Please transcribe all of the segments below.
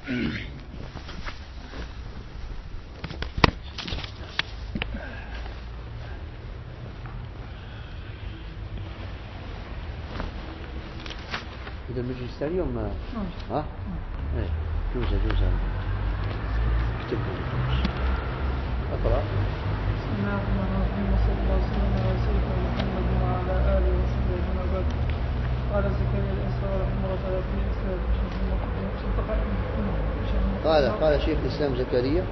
إذا المجلس اليوم ما ها؟ إيه جوز اكتب أقرأ. بسم الله الرحمن الرحيم وصلى الله وسلم على سيدنا محمد وعلى آله وصحبه أجمعين. قال زكريا الأنصاري رحمه الله تعالى في إسناد قال شيخ الإسلام زكريا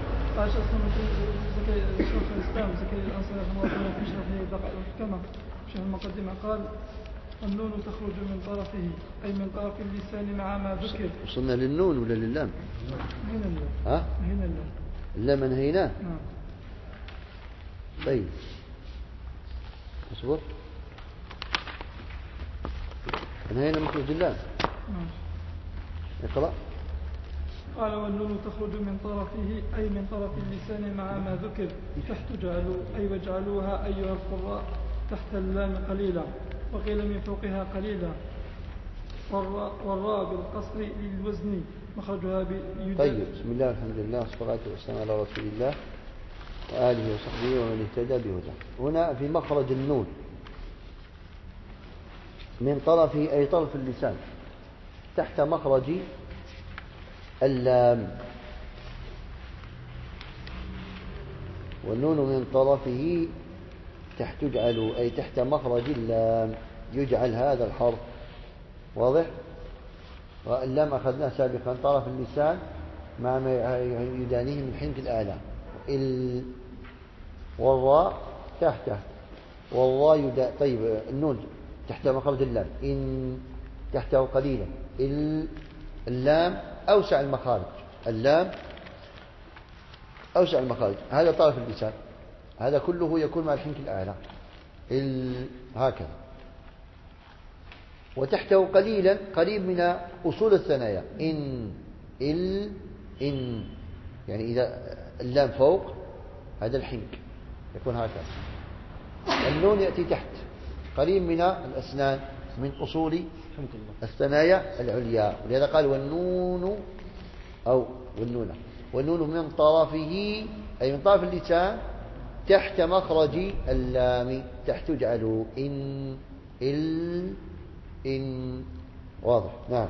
شيخ الإسلام زكريا الأنصاري رحمه الله تعالى في شرحه بقاء الحكمة في المقدمة قال: النون تخرج من طرفه أي من طرف اللسان مع ما ذكر. وصلنا للنون ولا لللام؟ هنا اللام. ها؟ هنا اللام. اللام انهيناه؟ نعم. طيب اصبر. انهينا مخرج اللام. نعم. اقرأ. قال: والنون تخرج من طرفه أي من طرف اللسان مع ما ذكر تحت جعلوا أي وجعلوها أيها القراء تحت اللام قليلا، وقيل من فوقها قليلا. والراء بالقصر للوزن مخرجها طيب بسم الله الحمد لله والصلاة والسلام على رسول الله وآله وصحبه ومن اهتدى بهداه. هنا في مخرج النون من طرفه أي طرف اللسان تحت مخرج اللام، والنون من طرفه تحت جعل أي تحت مخرج اللام يجعل هذا الحرف. واضح؟ واللام أخذناه سابقا طرف اللسان مع ما يدانيه من حنك الأعلى. والراء تحته والراء طيب النون تحت مخرج اللام إن تحته قليلا. اللام أوسع المخارج. اللام أوسع المخارج. هذا طرف اللسان، هذا كله يكون مع الحنك الأعلى هكذا. وتحته قليلا قريب من أصول الثنايا إن يعني إذا اللام فوق هذا الحنك يكون هكذا. النون يأتي تحت قريب من الأسنان من أصول الثنايا العليا، ولهذا قال والنون أو والنون من طرفه أي من طرف اللسان تحت مخرج اللام تحت جعله إن واضح. نعم.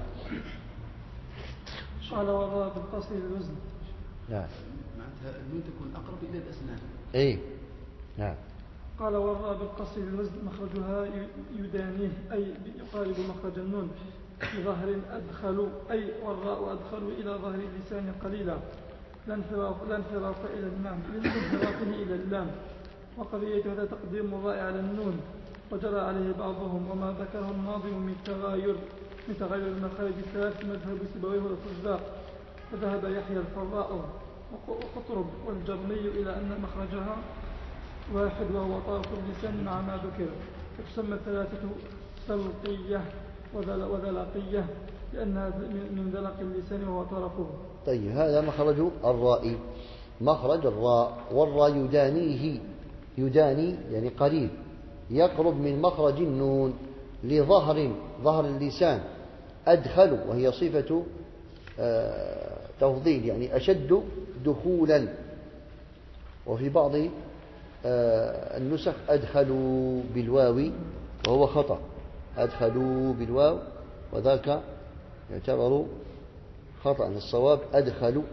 قال: والراء بالقصر للوزن. نعم. معناتها النون تكون أقرب إلى الأسنان. إيه نعم. قال: والراء بالقصر للوزن مخرجها يدانيه أي يقارب مخرج النون بظهر أدخل أي والراء أدخل إلى ظهر اللسان قليلا لا انحراف إلى اللام لانحرافه إلى اللام. وقضية هذا تقديم الراء على النون وجرى عليه بعضهم، وما ذكره الناظم من تغير المخارج الثلاث مذهب سيبويه والفزاق. وذهب يحيى الفراء وقطرب والجرمي إلى أن مخرجها واحد وهو طرف اللسان مع ما ذكر، فتسمى الثلاثة سلقية وذلقية لأنها من ذلق اللسان وهو طرفه. طيب هذا مخرج الراء، مخرج الراء. والراء يداني يعني قريب يقرب من مخرج النون ظهر اللسان. أدخل وهي صفة تفضيل يعني أشد دخولا. وفي بعض النسخ أدخلوا بالواو وهو خطأ، أدخلوا بالواو وذاك يعتبر خطأ. الصواب أدخلوا.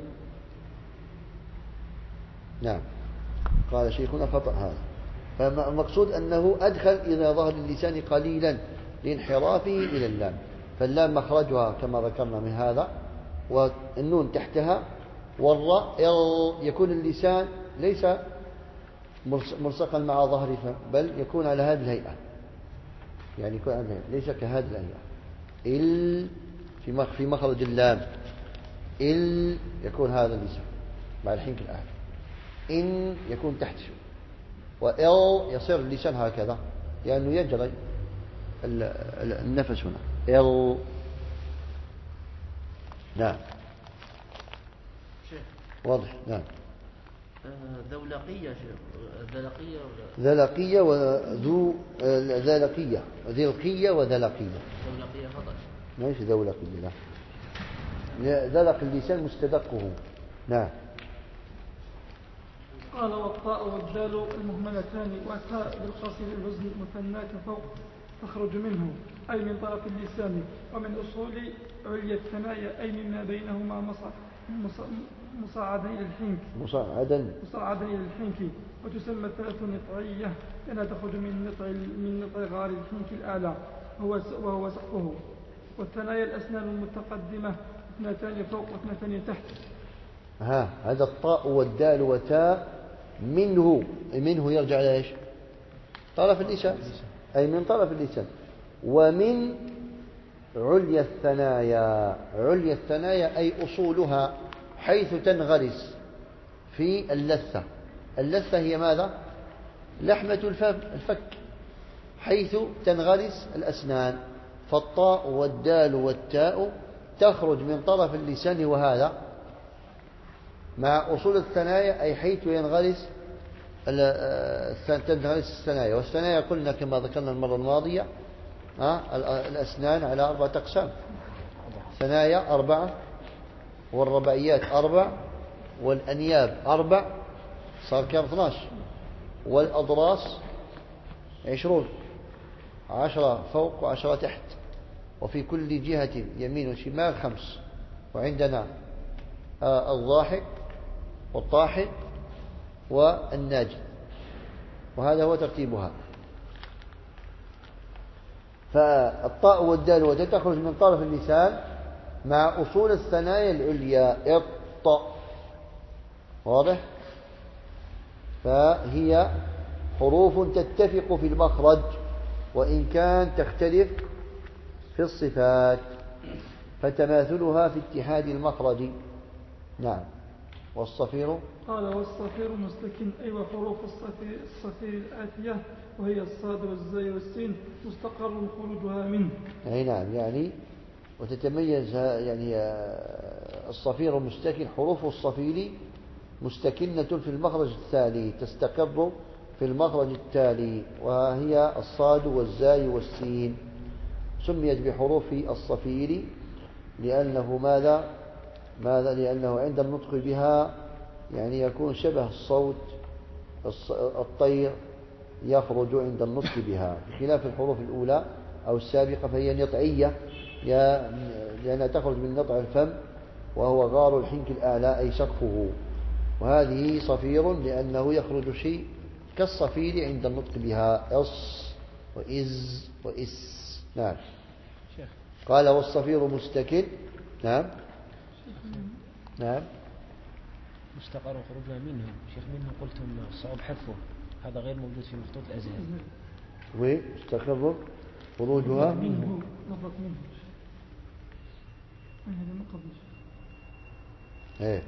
نعم. قال شيخنا خطأ هذا. فالمقصود أنه أدخل إلى ظهر اللسان قليلا لانحرافه إلى اللام. فاللام مخرجها كما ذكرنا من هذا، والنون تحتها، والراء يكون اللسان ليس ملصقا مع ظهر الفم بل يكون على هذه الهيئة، يعني يكون على الهيئة ليس كهذه الهيئة. في مخرج اللام يكون هذا اللسان مع الحنك الأعلى. إن يكون تحت يصير اللسان هكذا لأنه يجري النفس هنا. نعم. شيخ واضح. نعم. ذولقية شيخ. ذلقية وذو ذلقية وذلقية وذلقية. ذولقية خطأ. ليش ذولقية؟ لا دلق اللسان مستدقه. نعم. قال والطاء والدال المهملتان والتاء بالقصر الوزن مثناة فوق تخرج منه أي من طرف اللسان ومن أصول عليا الثنايا أي مما بينهما مصعدا إلى الحنك وتسمى الثلاث نطعية لأنها تخرج من نطع غار الحنك الأعلى وهو سقفه. والثنايا الأسنان المتقدمة اثنتان فوق واثنتان تحت. هذا الطاء والدال وتاء منه يرجع إلى إيش؟ طرف اللسان، أي من طرف اللسان. ومن عليا الثنايا أي أصولها حيث تنغرس في اللثة هي ماذا؟ لحمة الفك، حيث تنغرس الأسنان. فالطاء والدال والتاء تخرج من طرف اللسان، وهذا مع أصول الثنايا أي حيث تنغرس الثنايا. والثنايا قلنا كما ذكرنا المرة الماضية الأسنان على 4 أقسام: ثنايا 4، والرباعيات 4، والأنياب 4، صار كم 12، والأضراس 20، 10 فوق و10 تحت، وفي كل جهة يمين وشمال 5. وعندنا الضاحك والطاحن والناجي، وهذا هو ترتيبها. فالطاء والدال والتاء تخرج من طرف اللسان مع أصول الثنايا العليا الطاء. واضح؟ فهي حروف تتفق في المخرج وإن كان تختلف في الصفات، فتماثلها في اتحاد المخرج. نعم. والصفير قال والصفير مستكن أي وحروف الصفير الآتية وهي الصاد والزاي والسين مستقر خروجها منه. أي نعم، يعني وتتميز يعني الصفير مستكن، حروف الصفير مستكنة في المخرج التالي، تستقر في المخرج التالي، وهي الصاد والزاي والسين. سميت بحروف الصفير لأنه ماذا؟ لأنه عند النطق بها يعني يكون شبه الصوت الطير يخرج عند النطق بها، بخلاف الحروف الأولى أو السابقة فهي نطعية لأنها تخرج من نطع الفم وهو غار الحنك الأعلى أي سقفه. وهذه صفير لأنه يخرج شيء كالصفير عند النطق بها، أص وإز وإس. نعم. قال والصفير مستكن. نعم. مستقر خروجها منه. شيخ منه قلتم الصواب حذفه، هذا غير موجود في مخطوط الأزهري. ومستقر خروجها منه نفرق منه. هذا ما قبل. ايه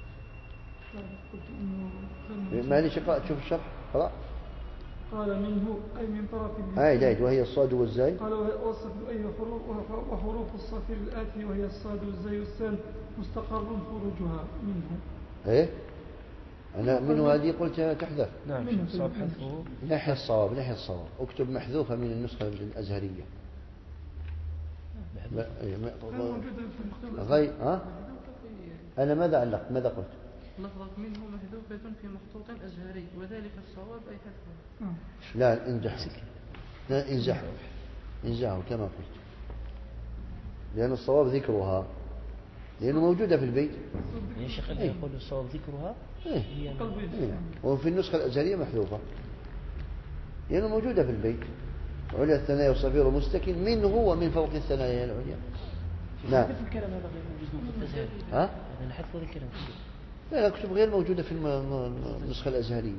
ما شوف الشرح قرأ. قال منه أي من طرف اللسان. وهي الصاد والزاي. قال وصف أي وحروف الصفير الآتي وهي الصاد والزاي والسين مستقر خروجها منه. أنا منه هذه قلت تحذف. نعم. الصواب حذفه. ناحية الصواب اكتب محذوفة من النسخة الأزهرية. أنا ماذا قلت؟ لفظة منه محذوفة في مخطوط أزهري وذلك الصواب أي حذفه. لا انزعه كما قلت، لأن الصواب ذكرها لأنه موجودة في البيت. يا شيخ يقول الصواب ذكرها. وفي النسخة الأزهرية محذوفة لأنه موجودة في البيت. عليا الثنايا والصفير مستكن منه ومن فوق الثنايا العليا. نعم. حذف الكلام هذا غير موجود في الأزهري. أنا حذف هذا الكلام. لا اكتب غير موجودة في النسخة الأزهرية.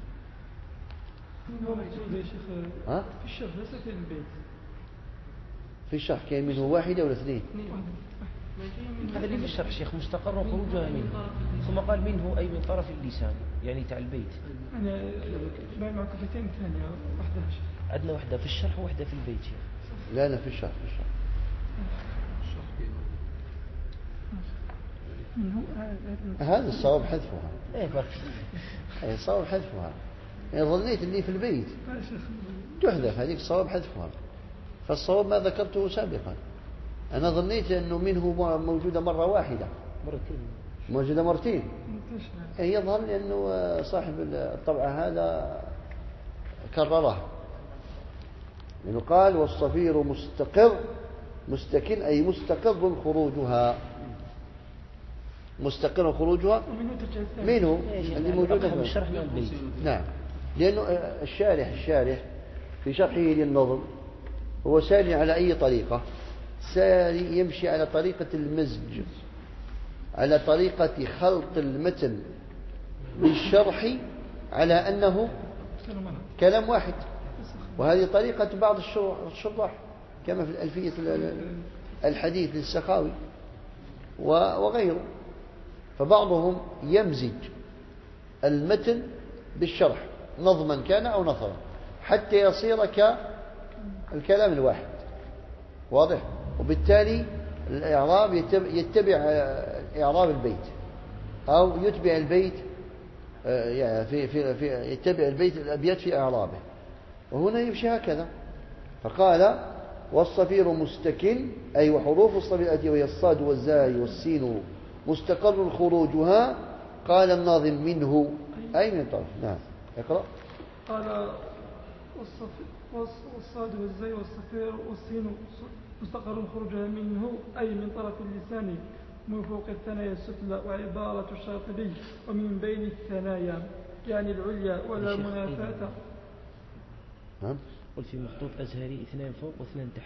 موجودة يا شيخ في الشرح ليس في البيت. في الشرح كان منه واحدة ولا 2؟ هذا اللي في الشرح شيخ مستقر خروجها منه، ثم قال منه أي من طرف اللسان يعني تاع البيت. أنا باين معك كفتين ثانية واحدة. عندنا واحدة في الشرح وواحدة في البيت شيخ. لا أنا في الشرح. هذا الصواب حذفها. الصواب حذفها. يعني ظنيت اللي في البيت تحذف، هذيك الصواب حذفها. فالصواب ما ذكرته سابقا أنا ظنيت أنه منه موجودة مرة واحدة، مرتين. موجودة مرتين. منتشرة. يظهر أنه صاحب الطبعة هذا كررها، لأنه قال والصفير مستقر مستكن أي مستقر خروجها، مستقر خروجها ومنه تجزأ. منه اللي موجودة في الشرح من البيت. نعم، لأنه الشارح في شرحه للنظم هو ساري على أي طريقة؟ ساري يمشي على طريقة المزج، على طريقة خلط المتن بالشرح على أنه كلام واحد، وهذه طريقة بعض الشراح كما في الألفية الحديث للسخاوي وغيره. فبعضهم يمزج المتن بالشرح نظما كان أو نثرا حتى يصير كالكلام الواحد، واضح؟ وبالتالي الإعراب يتبع إعراب البيت أو يتبع البيت، يعني يتبع البيت الأبيات في إعرابه، وهنا يمشي هكذا. فقال والصفير مستكن أي وحروف الصفير التي وهي الصاد والزاي والسين مستقر خروجها. قال الناظم منه أي من طرف. نعم اقرأ. قال والصاد والزاي والصفير والسين مستقر خروجها منه أي من طرف اللسان من فوق الثنايا السفلى، وعبارة الشاطبي ومن بين الثنايا يعني العليا ولا منافاة. نعم. قلت في مخطوط أزهري 2 فوق و2 تحت.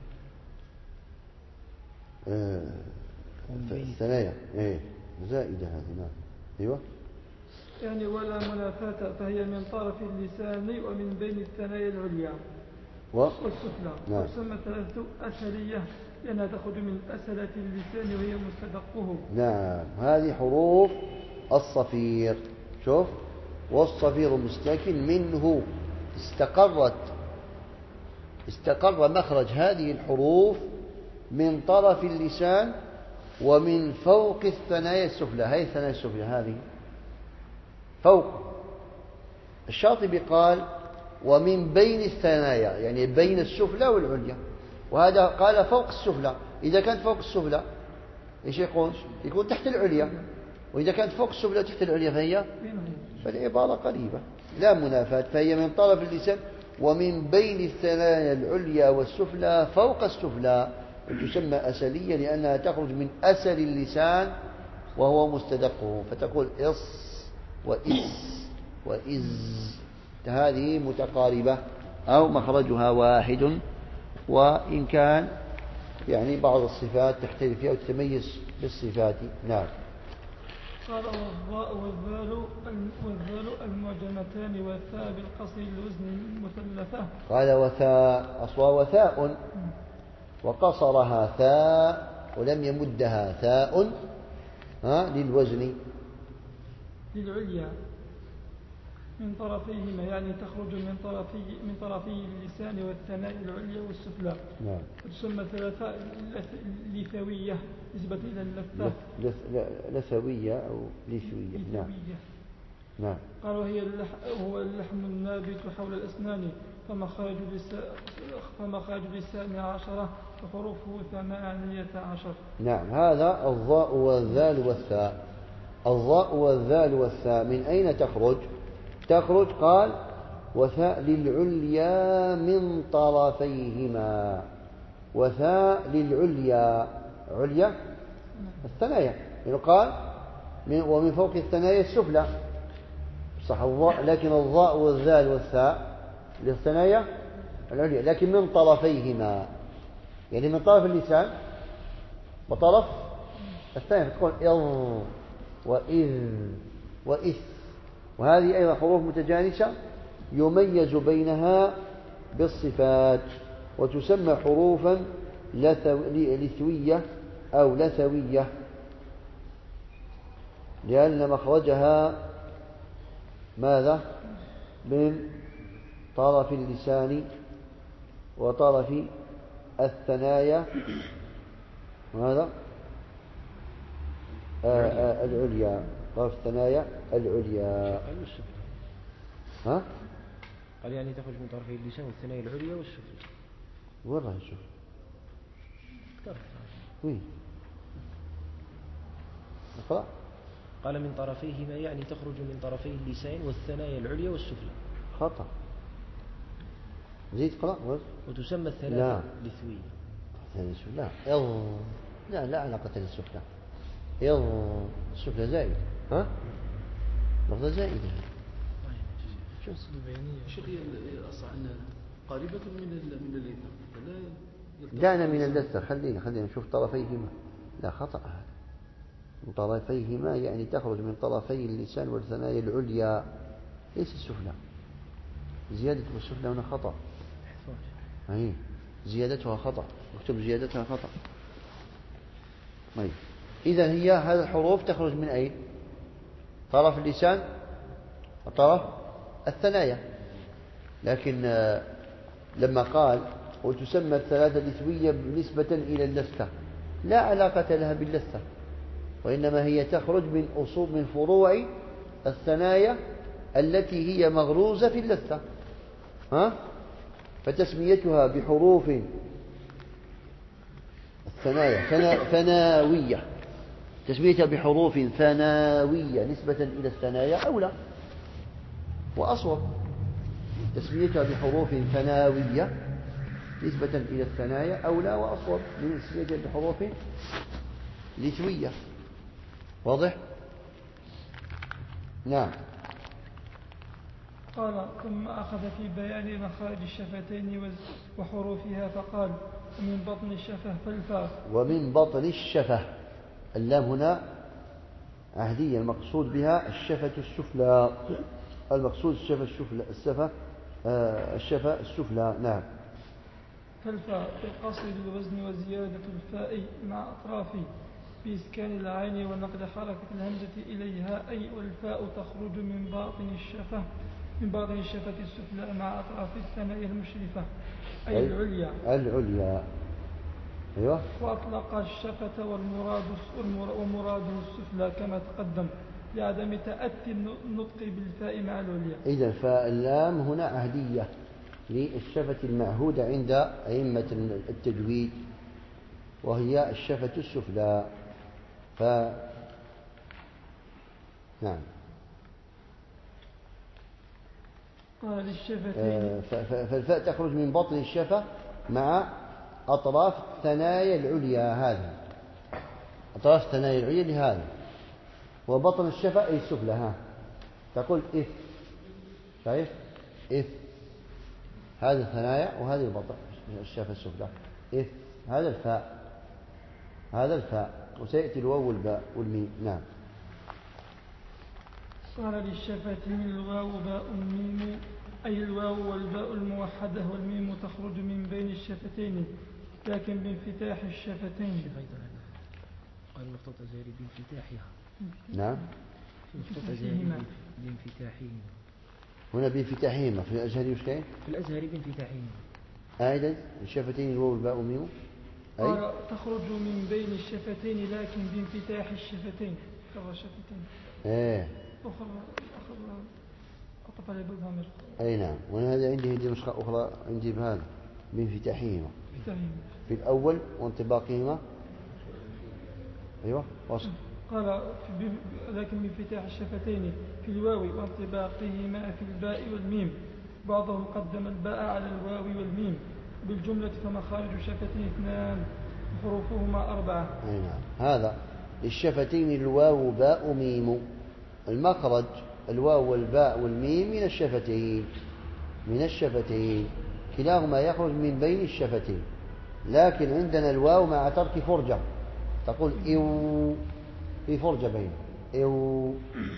الثنايا زائدة هذه. نعم أيوة. يعني ولا منافاة فهي من طرف اللسان ومن بين الثنايا العليا والسفلى. نعم. وتسمى ثلاثة أثرية لأنها تخرج من أسلة اللسان وهي مستدقه. نعم هذه حروف الصفير. شوف والصفير مستكن منه استقر مخرج هذه الحروف من طرف اللسان ومن فوق الثنايا السفلى. هذه الثنايا السفلى هذه فوق. الشاطبي قال ومن بين الثنايا يعني بين السفلى والعليا، وهذا قال فوق السفلى. إذا كانت فوق السفلى إيش يكون تحت العليا، وإذا كانت فوق السفلى تحت العليا فالعبارة قريبة لا منافاة. فهي من طرف اللسان ومن بين الثنايا العليا والسفلى فوق السفلى، وتسمى أسلية لأنها تخرج من أسل اللسان وهو مستدقه، فتقول إص وإس وإز، هذه متقاربة أو مخرجها واحد، وإن كان يعني بعض الصفات تختلف فيها وتتميز بالصفات. نعم. قال والضاء والذال المعجمتان والثاء بالقصر الوزن المثلثة. قال وثاء أصلها وثاء وقصرها ثاء ولم يمدها ثاء للوزن للعليا من طرفيهما يعني تخرج من طرفي اللسان والثناء العليا والسفلى. نعم. تسمى ثلاثة لثوية نسبة إلى اللثة. لثوية أو لثوية. نعم. نعم. قالوا هو اللحم النابت حول الأسنان فمخرج اللسان 10 وحروفه 18. نعم. هذا الضاء والذال والثاء. الضاء والذال والثاء من أين تخرج؟ قال وثاء للعليا من طرفيهما. وثاء للعليا عليا الثنايا يعني قال ومن فوق الثنايا السفلى صح الضاء، لكن الضاء والذال والثاء للثنايا العليا لكن من طرفيهما يعني من طرف اللسان وطرف الثاني، تقول إض وإذ وإث، وهذه أيضا حروف متجانسة يميز بينها بالصفات وتسمى حروفا لثوية أو لثوية لأن مخرجها ماذا؟ من طرف اللسان وطرف الثنايا وهذا العليا، طرف الثنايا العليا. ها؟ قال يعني تخرج من طرفي اللسان والثنايا العليا والسفلى. وين راح نشوف؟ وين اقرأ. قال من طرفيهما يعني تخرج من طرفي اللسان والثنايا العليا والسفلى. خطأ. زيد قرأ. وتسمى الثلاثة لثوية. لا لا لا علاقة للسفلى. السفلى زائد. ها لفظة زائدة. شو البيانية شيخ هي أصلا قريبة من اللثة. دعنا من اللثة. خلينا نشوف طرفيهما. لا خطأ. من طرفيهما يعني تخرج من طرفي اللسان والثنايا العليا ليس السفلى. زيادة السفلى هنا خطأ. أي زيادتها خطأ. اكتب زيادتها خطأ. إذا هي هذه الحروف تخرج من أين؟ طرف اللسان وطرف الثنايا. لكن لما قال وتسمى الثلاثة لثوية نسبة إلى اللثة لا علاقة لها باللثة، وإنما هي تخرج من فروع الثنايا التي هي مغروزة في اللثة. فتسميتها بحروف الثنايا ثناوية، تسميتها بحروف ثناوية نسبة إلى الثنايا أولى وأصوب. تسميتها بحروف ثناوية نسبة إلى الثنايا أولى وأصوب من تسميتها بحروف لثوية. واضح؟ نعم. قال ثم أخذ في بيان مخارج الشفتين وحروفها فقال ومن بطن الشفة فالفاء. ومن بطن الشفة. اللام هنا عهدية، المقصود بها الشفة السفلى. المقصود الشفة السفلى. نعم. فالفاء بقصر الوزن وزيادة الفاء مع أطرافه بإسكان العين ونقل حركة الهمزة إليها أي والفاء تخرج من باطن الشفة السفلى مع أطراف الثنايا المشرفة أي العليا. أيوة. وأطلق الشفة ومراده السفلى كما تقدم لعدم تأتي النطق بالفاء مع العليا. إذا فاللام هنا عهدية للشفة المعهودة عند أئمة التجويد وهي الشفة السفلى. نعم. قال للشفتين فالفاء تخرج من بطن الشفة مع أطراف الثنايا العليا. هذه أطراف الثنايا العليا لهذا، وبطن الشفة أي السفلى. تقول إف. شايف إف هذه الثنايا وهذه البطن الشفة السفلى. إف هذا الفاء وسيأتي الواو والباء والميم. نعم. قال للشفتين الواو باء الميم أي الواو والباء الموحدة والميم تخرج من بين الشفتين لكن بانفتاح الشفتين. قال المخطوط الأزهري بانفتاحها. نعم. المخطوط الأزهري بانفتاحهما. هنا بانفتاحهما في الأزهري وش كاين؟ في الأزهري بانفتاحهما. أيضا الشفتين الواو والباء والميم قال تخرج من بين الشفتين لكن بانفتاح الشفتين. الشفتين أخرى أطلق على بالضمير. أي نعم. وأنا هذا عندي نسخة أخرى عندي بهذا بانفتاحهما في الأول وانطباقهما. أيوة وصل. قال لكن بانفتاح الشفتين في الواو وانطباقهما في الباء والميم. بعضهم قدم الباء على الواو والميم. بالجملة فمخارج الشفتين 2 وحروفهما 4. أي نعم. هذا الشفتين الواو باء ميم. المخرج الواو والباء والميم من الشفتين كلاهما يخرج من بين الشفتين، لكن عندنا الواو مع ترك فرجة تقول إيو في فرجة بين إيو.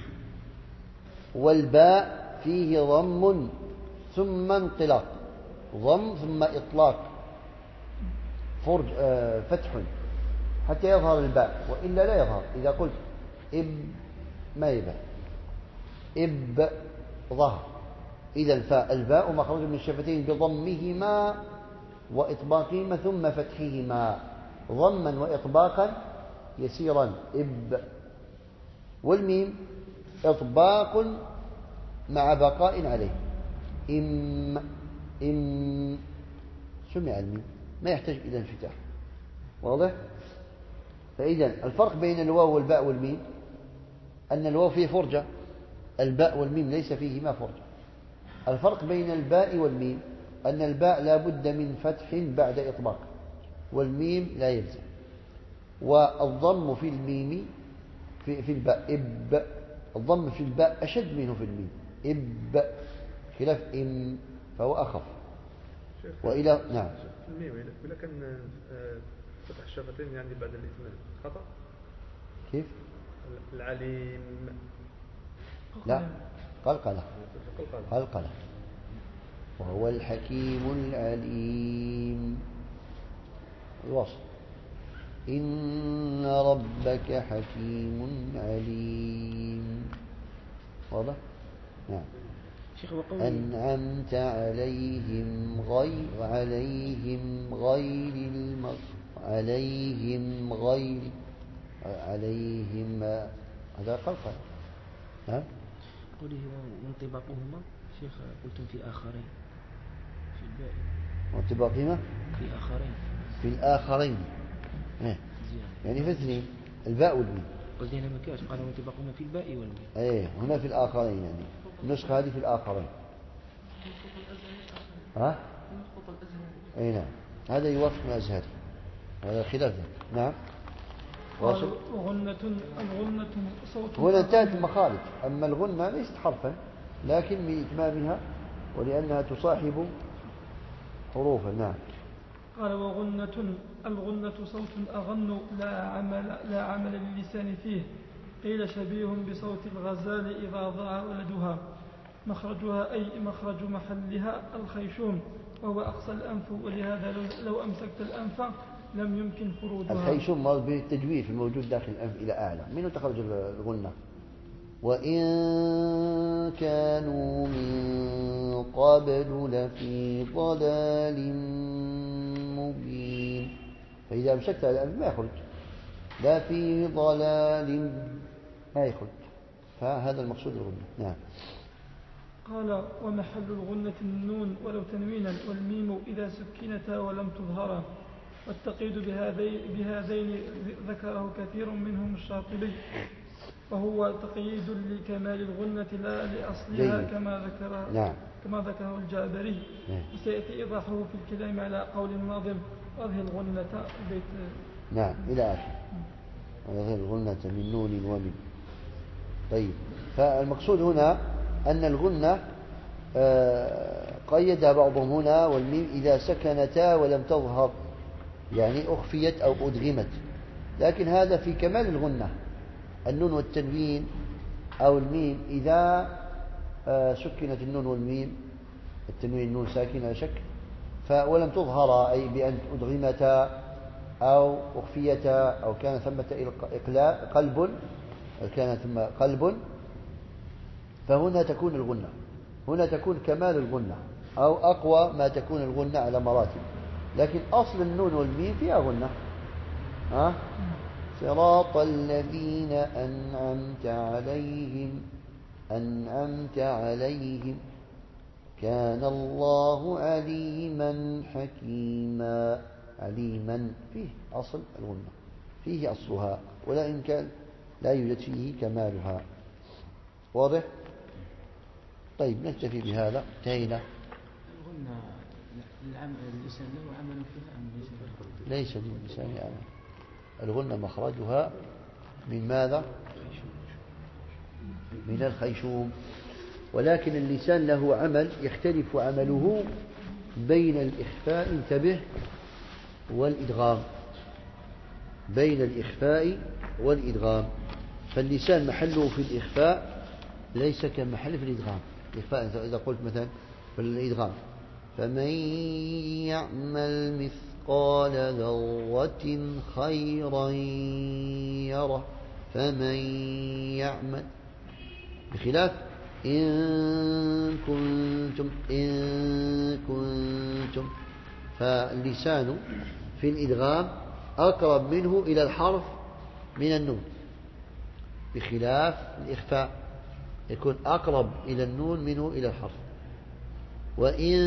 والباء فيه ضم ثم انطلاق، ضم ثم إطلاق فرج فتح حتى يظهر الباء وإلا لا يظهر. إذا قلت إب ما يبان إب ظهر. إذا الباء مخرج من الشفتين بضمهما وإطباقهما ثم فتحهما ضما وإطباقا يسيرا إب. والميم إطباق مع بقاء عليه إم سمع الميم ما يحتاج إلى انفتاح واضح؟ فإذا الفرق بين الواو والباء والميم أن الواو فيه فرجة، الباء والميم ليس فيهما فرجة. الفرق بين الباء والميم أن الباء لا بد من فتح بعد إطباق، والميم لا يلزم. والضم في الميم في الباء إب، الضم في الباء أشد منه في الميم إب، خلاف إم فهو أخف. وإلى نعم في الميم إذا كان فتح الشفتين يعني بعد الاثنين خطأ. كيف؟ العليم لا قلقلة، قلقلة. وهو الحكيم العليم الوصل. إن ربك حكيم عليم. واضح؟ نعم. شيخ وقول أنعمت عليهم غير عليهم هذا قلقلة. نعم. قوله وانطباقهما شيخ قلتم في آخرين في الباء وانطباقهما في آخرين في الآخرين يعني في اثنين الباء والميم. قلت هنا ما كاش قال وانطباقهما في الباء والميم. ايه هنا في الآخرين يعني النسخة هذه في الآخرين. ها؟ اي نعم هذا يوافق الأزهري هذا خلاف ذلك. نعم. واصل. الغنة صوت. هنا انتهت المخارج. أما الغنة ليست حرفا لكن من إتمامها ولأنها تصاحب حروفا. نعم. قال الغنة صوت أغن لا عمل للسان فيه، قيل شبيه بصوت الغزال إذا ضاع ولدها، مخرجها أي مخرج محلها الخيشوم، وهو أقصى الأنف، ولهذا لو أمسكت الأنف لم يمكن خروجها. الخيشوم مرض به التجويف الموجود داخل الأنف إلى أعلى، منه تخرج الغنة. وإن كانوا من قبل لفي ضلال مبين، فإذا أمسكت الأنف ما يخرج، لا في ضلال ما يخرج، فهذا المقصود الغنة. نعم. قال ومحل الغنة النون ولو تنوينا، والميم إذا سكنتا ولم تظهرا، والتقييد بهذين ذكره كثير منهم الشاطبي، وهو تقييد لكمال الغنة لا لأصلها كما ذكره الجابري. وسيأتي إيضاحه في الكلام على قول الناظم وأظهر الغنة بيت. نعم إلى آخر وأظهر الغنة من نون ومن. طيب فالمقصود هنا أن الغنة قيدها بعضهم هنا والميم إذا سكنتا ولم تظهر يعني أخفيت أو أدغمت، لكن هذا في كمال الغنة. النون والتنوين أو الميم إذا سكنت النون والميم، التنوين نون ساكن لا شك، ولم تظهر أي بأن أدغمتا أو أخفيتا أو كان ثمة قلب، كان ثم قلب، فهنا تكون الغنة، هنا تكون كمال الغنة أو أقوى ما تكون الغنة على مراتب. لكن أصل النون والميم فيها غنة. صراط الذين أنعمت عليهم كان الله عليما حكيما. عليما فيه أصل الغنة، فيه أصلها، ولا إن كان لا يوجد فيه كمالها. واضح؟ طيب نكتفي بهذا. انتهينا. الغنة اللسان له عمل فيها أم ليس للسان عمل. الغنة مخرجها من ماذا؟ من الخيشوم، ولكن اللسان له عمل يختلف عمله بين الإخفاء انتبه والإدغام، بين الإخفاء والإدغام. فاللسان محله في الإخفاء ليس كمحل في الإدغام. الإخفاء إذا قلت مثلا في الإدغام فمن يعمل مثقال ذرة خيرا يره، فمن يعمل، بخلاف إن كنتم، فاللسان في الإدغام أقرب منه إلى الحرف من النون، بخلاف الإخفاء يكون أقرب إلى النون منه إلى الحرف. وإن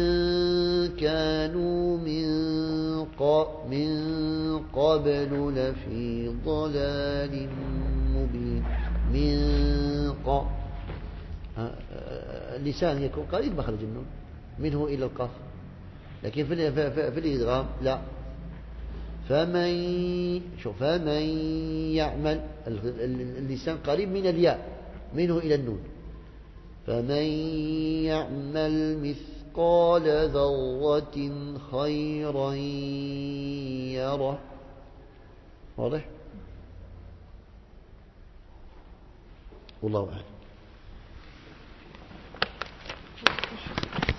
كانوا من قبل لفي ضلال مبين. اللسان يكون قريب مخرج النون منه إلى القاف، لكن في الإدغام لا. فمن يعمل، اللسان قريب من الياء منه إلى النون. فمن يعمل مثقال ذرة خيرا يره. واضح؟ والله أعلم.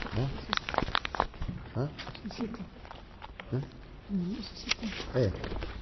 ها؟ ها؟ ها؟ ايه